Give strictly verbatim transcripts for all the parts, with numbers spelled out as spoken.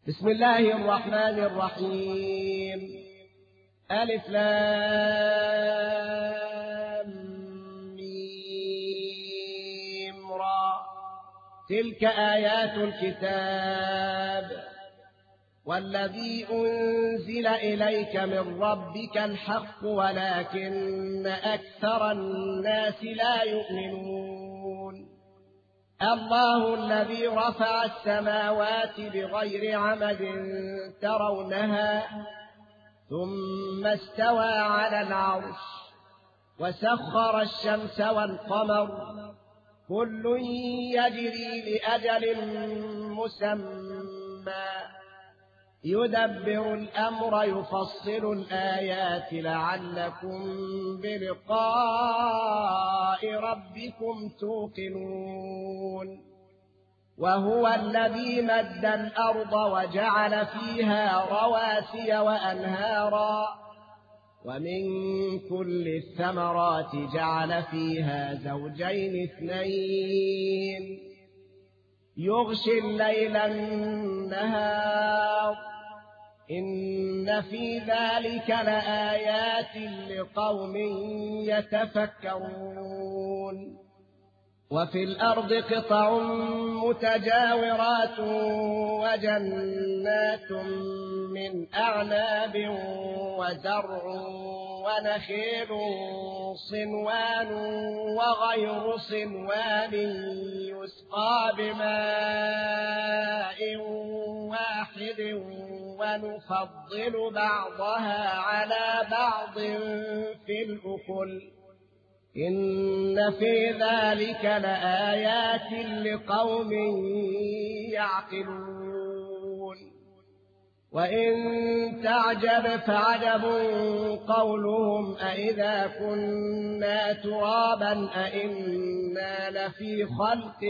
بسم الله الرحمن الرحيم. ألف لام ميم را. تلك آيات الكتاب والذي أنزل إليك من ربك الحق ولكن أكثر الناس لا يؤمنون. الله الذي رفع السماوات بغير عمد ترونها ثم استوى على العرش وسخر الشمس والقمر كل يجري لأجل مسمى يدبر الأمر يفصل الآيات لعلكم بلقاء ربكم توقنون. وهو الذي مد الأرض وجعل فيها رواسي وأنهارا ومن كل الثمرات جعل فيها زوجين اثنين يغشي الليل النهار إن في ذلك لآيات لقوم يتفكرون. وفي الأرض قطع متجاورات وجنات من أعناب وزرع ونخيل صنوان وغير صنوان يسقى بماء واحد ونفضل بعضها على بعض في الأكل إن في ذلك لآيات لقوم يعقلون. وإن تعجب فعجب قولهم أإذا كنا ترابا أإنا لفي خلق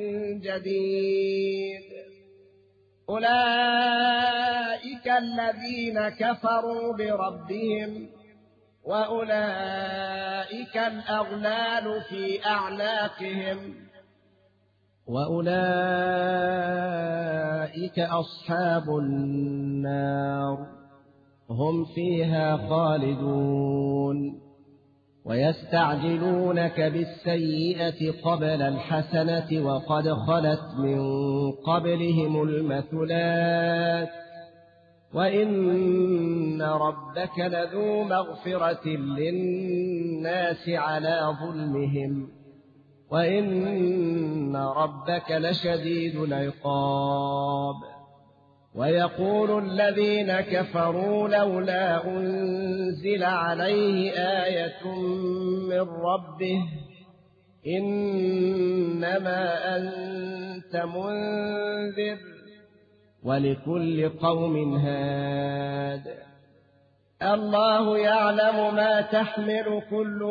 جديد. أولئك الذين كفروا بربهم وأولئك الأغلال في أعناقهم وأولئك أصحاب النار هم فيها خالدون. ويستعجلونك بالسيئة قبل الحسنة وقد خلت من قبلهم المثلات وإن ربك لذو مغفرة للناس على ظلمهم وإن ربك لشديد العقاب. ويقول الذين كفروا لولا أنزل عليه آية من ربه إنما أنت منذر ولكل قوم هاد. الله يعلم ما تحمل كل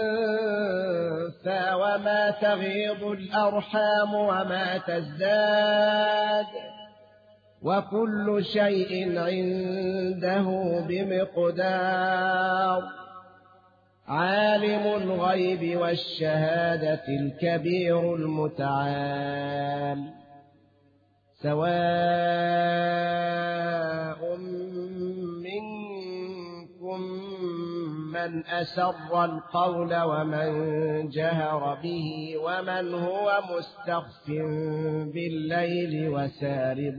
أنثى وما تغيض الأرحام وما تزداد وكل شيء عنده بمقدار. عالم الغيب والشهادة الكبير المتعال. سواء منكم من أسر القول ومن جهر به ومن هو مستخف بالليل وسارب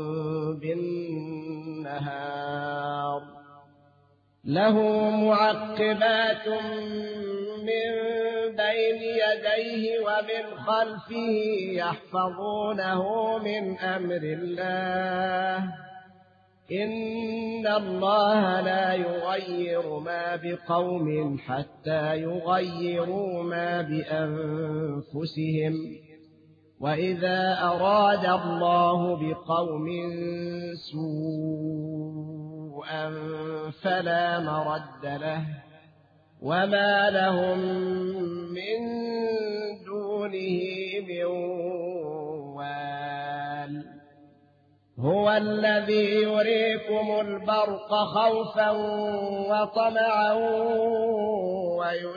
بالنهار. له معقبات من بين يديه ومن خلفه يحفظونه من أمر الله إن الله لا يغير ما بقوم حتى يغيروا ما بأنفسهم وإذا أراد الله بقوم سوءا فلا مرد له وما لهم من دونه من وال. هو الذي يريكم البرق خوفا وطمعا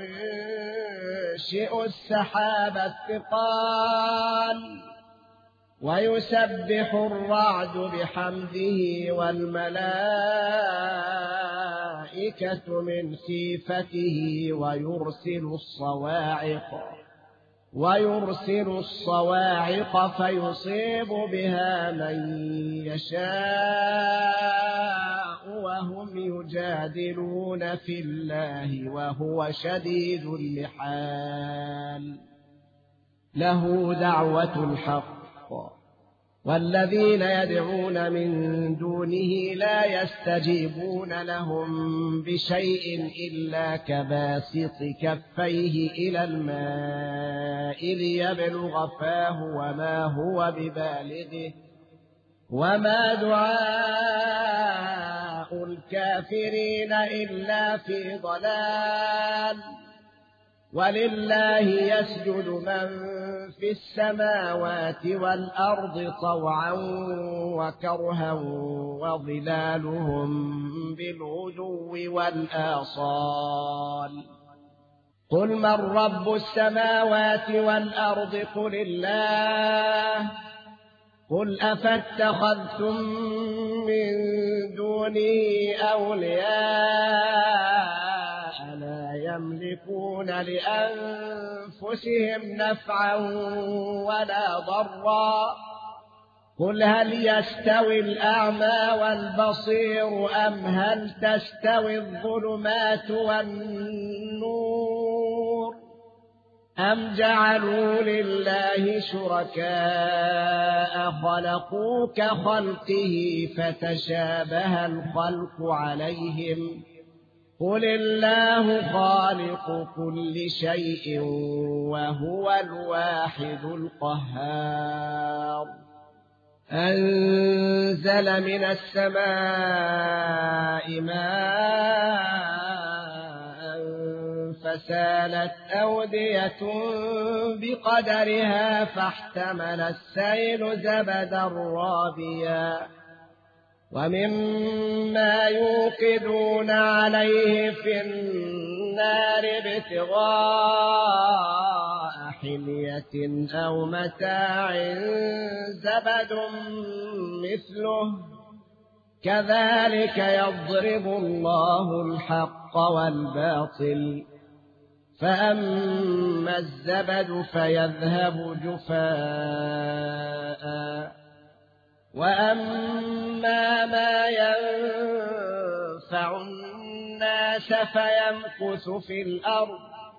وينشئ السحاب الثقال ويسبح الرعد بحمده والملائكة من خيفته ويرسل الصواعق ويرسل الصواعق فيصيب بها من يشاء وهم يجادلون في الله وهو شديد المحال. له دعوة الحق والذين يدعون من دونه لا يستجيبون لهم بشيء إلا كباسط كفيه إلى الماء ليبلغ فاه وما هو ببالغه وما دعاء الكافرين إلا في ضلال. ولله يسجد من في السماوات والأرض طوعا وكرها وظلالهم بالغدو والآصال. قل من رب السماوات والأرض قل الله. قل أفاتخذتم من دونه أولياء لا يملكون لأنفسهم نفعا ولا ضرا. قل هل يستوي الأعمى والبصير أم هل تستوي الظلمات والنور أم جعلوا لله شركاء خلقوا كخلقه فتشابه الخلق عليهم. قل الله خالق كل شيء وهو الواحد القهار. أنزل من السماء ماء فسالت أودية بقدرها فاحتمل السيل زبدا رابيا ومما يوقدون عليه في النار ابتغاء حلية أو متاع زبد مثله كذلك يضرب الله الحق والباطل. فأما الزبد فيذهب جفاء وأما ما ينفع الناس فيمكث في الأرض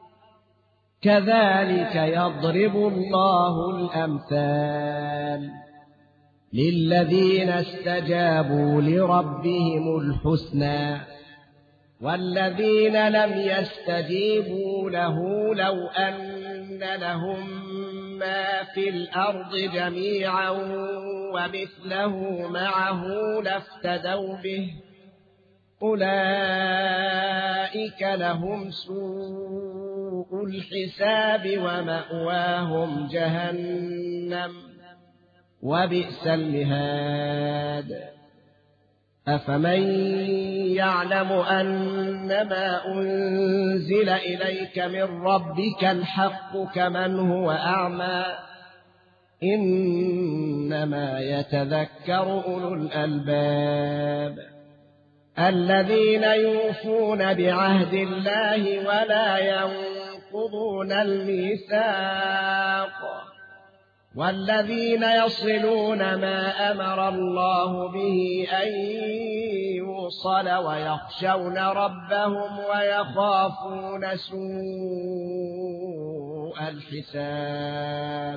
كذلك يضرب الله الأمثال. للذين استجابوا لربهم الحسنى والذين لم يستجيبوا له لو أن لهم ما في الأرض جميعا ومثله معه لافتدوا به أولئك لهم سوء الحساب ومأواهم جهنم وبئس المهاد. أفمن يعلم أنما أنزل إليك من ربك الحق كمن هو أعمى إنما يتذكر أولو الألباب الذين يوفون بعهد الله ولا ينقضون الميثاق والذين يصلون ما أمر الله به أن يوصل ويخشون ربهم ويخافون سوء الحساب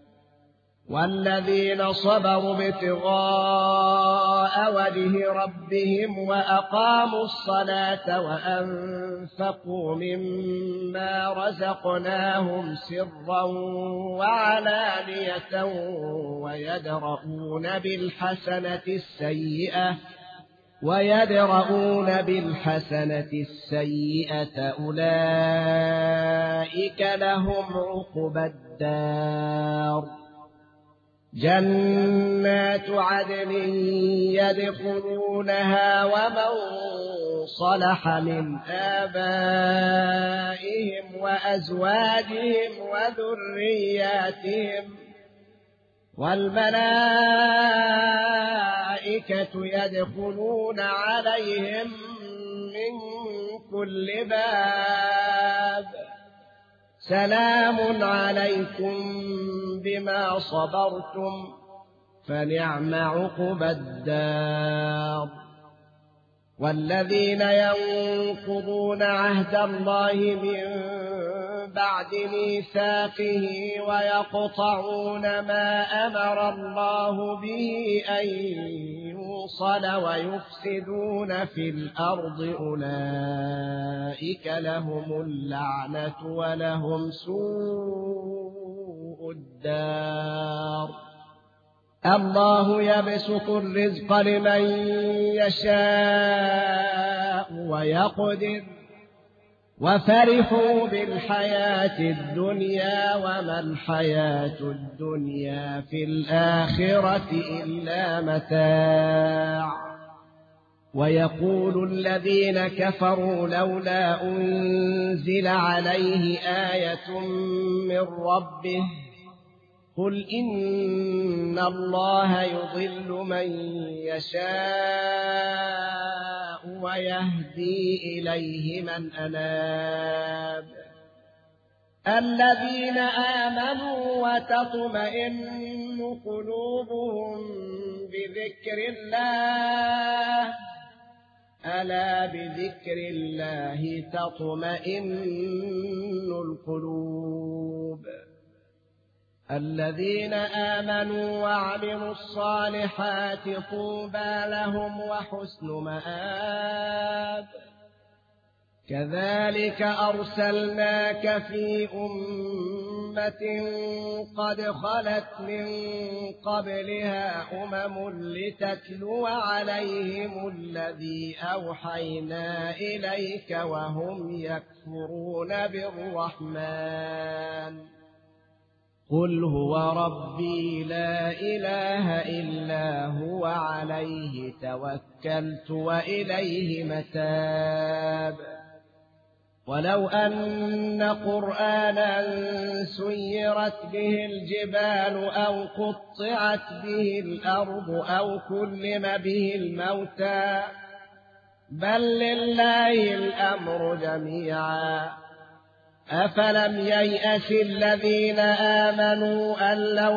والذين صبروا ابتغاء وجه ربهم وأقاموا الصلاة وأنفقوا مما رزقناهم سرا وعلانية ويدرؤون بالحسنة السيئة ويدرؤون بالحسنة السيئة أولئك لهم عقبى الدار جنات عدن يدخلونها ومن صلح من آبائهم وأزواجهم وذرياتهم والملائكة يدخلون عليهم من كل باب سلام عليكم بما صبرتم فنعم عقبى الدار. والذين ينقضون عهد الله من بعد ميثاقه ويقطعون ما أمر الله به أن يوصل ويفسدون في الأرض أولئك لهم اللعنة ولهم سوء الدار. الله يبسط الرزق لمن يشاء ويقدر وفرحوا بالحياة الدنيا وما الحياة الدنيا في الآخرة إلا متاع. ويقول الذين كفروا لولا أنزل عليه آية من ربه قل إن الله يضل من يشاء ويهدي إليه من أناب. الذين آمنوا وتطمئن قلوبهم بذكر الله ألا بذكر الله تطمئن القلوب. الذين آمنوا وعملوا الصالحات طوبى لهم وحسن مآب. كذلك أرسلناك في أمة قد خلت من قبلها أمم لتتلو عليهم الذي أوحينا إليك وهم يكفرون بالرحمن قل هو ربي لا إله إلا هو عليه توكلت وإليه متاب. ولو أن قرآنا سيرت به الجبال أو قطعت به الأرض أو كلم به الموتى بل لله الأمر جميعا أفلم ييأس الذين آمنوا أن لو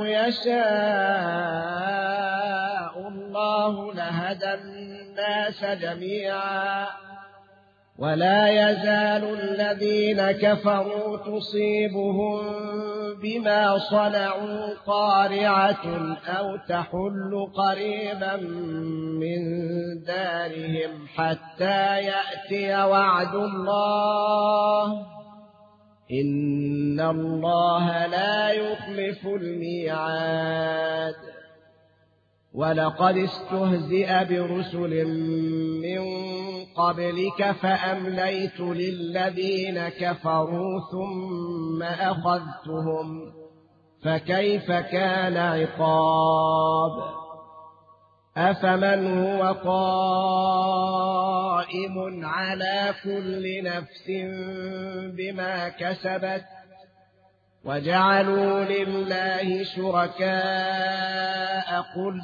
يشاء الله لهدى الناس جميعا ولا يزال الذين كفروا تصيبهم بما صنعوا قارعة أو تحل قريبا من دارهم حتى يأتي وعد الله إن الله لا يخلف الميعاد. ولقد استهزئ برسل من قبلك فأمليت للذين كفروا ثم أخذتهم فكيف كان عقاب. أفمن هو قائم على كل نفس بما كسبت وجعلوا لله شركاء قل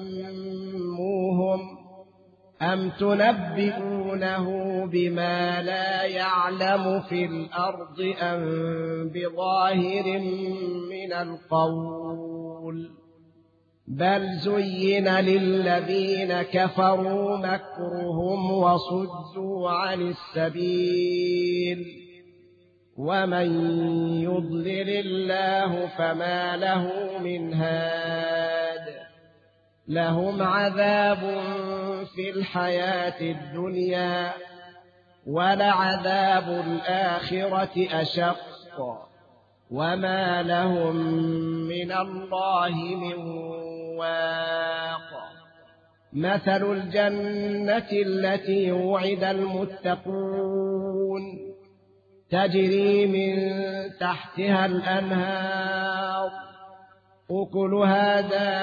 سموهم أم تنبئونه بما لا يعلم في الأرض أم بظاهر من القول بل زين للذين كفروا مكرهم وصدوا عن السبيل ومن يضلل الله فما له من هاد. لهم عذاب في الحياة الدنيا ولعذاب الآخرة أشق وما لهم من الله من واق. مثل الجنة التي وعد المتقون تجري من تحتها الأنهار أكلها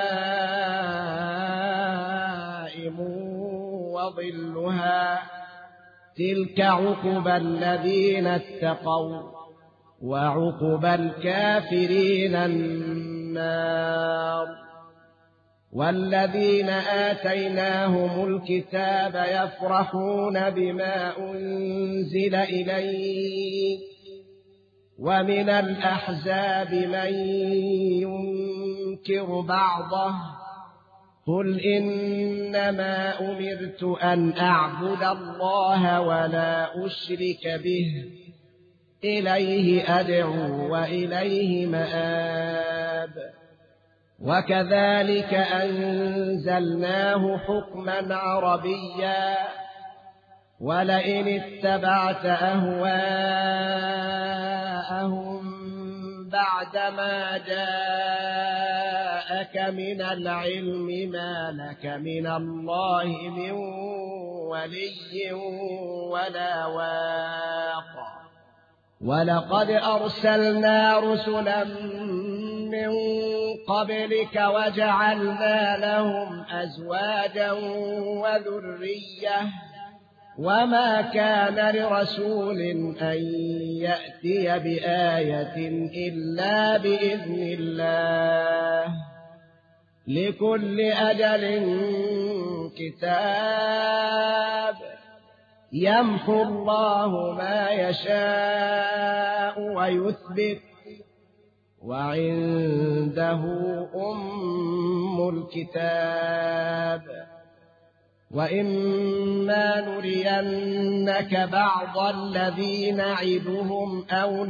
دائم وظلها تلك عقبى الذين اتقوا وعقبى الكافرين النار. النار والذين آتيناهم الكتاب يفرحون بما أنزل إليك ومن الأحزاب من ينكر بعضه قل إنما أمرت أن أعبد الله ولا أشرك به إليه أدعو وإليه مآب وكذلك أنزلناه حكما عربيا ولئن اتبعت أهواءهم بعدما جاءك من العلم ما لك من الله من ولي ولا واق ولقد أرسلنا رسلا من قبلك وجعلنا لهم أزواجا وذرية وما كان لرسول أن يأتي بآية إلا بإذن الله لكل أجل كتاب يمحو الله ما يشاء ويثبت وعنده أم الكتاب وإما نرينك بعض الذي نعدهم أو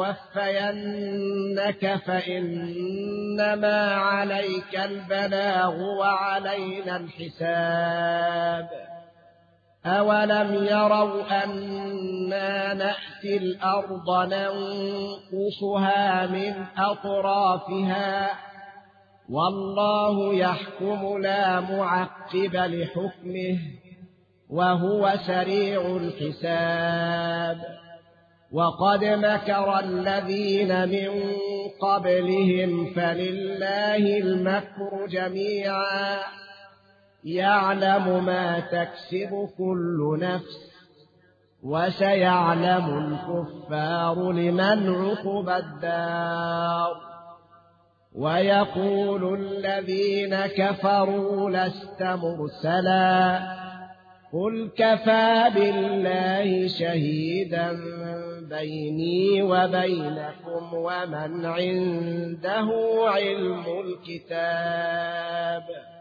نتوفينك فإنما عليك البلاغ وعلينا الحساب أولم يروا أنا نأتي الأرض ننقصها من أطرافها والله يحكم لا معقب لحكمه وهو سريع الحساب وقد مكر الذين من قبلهم فلله المكر جميعا يعلم ما تكسب كل نفس وسيعلم الكفار لمن عقبى الدار ويقول الذين كفروا لست مرسلا قل كفى بالله شهيدا بيني وبينكم ومن عنده علم الكتاب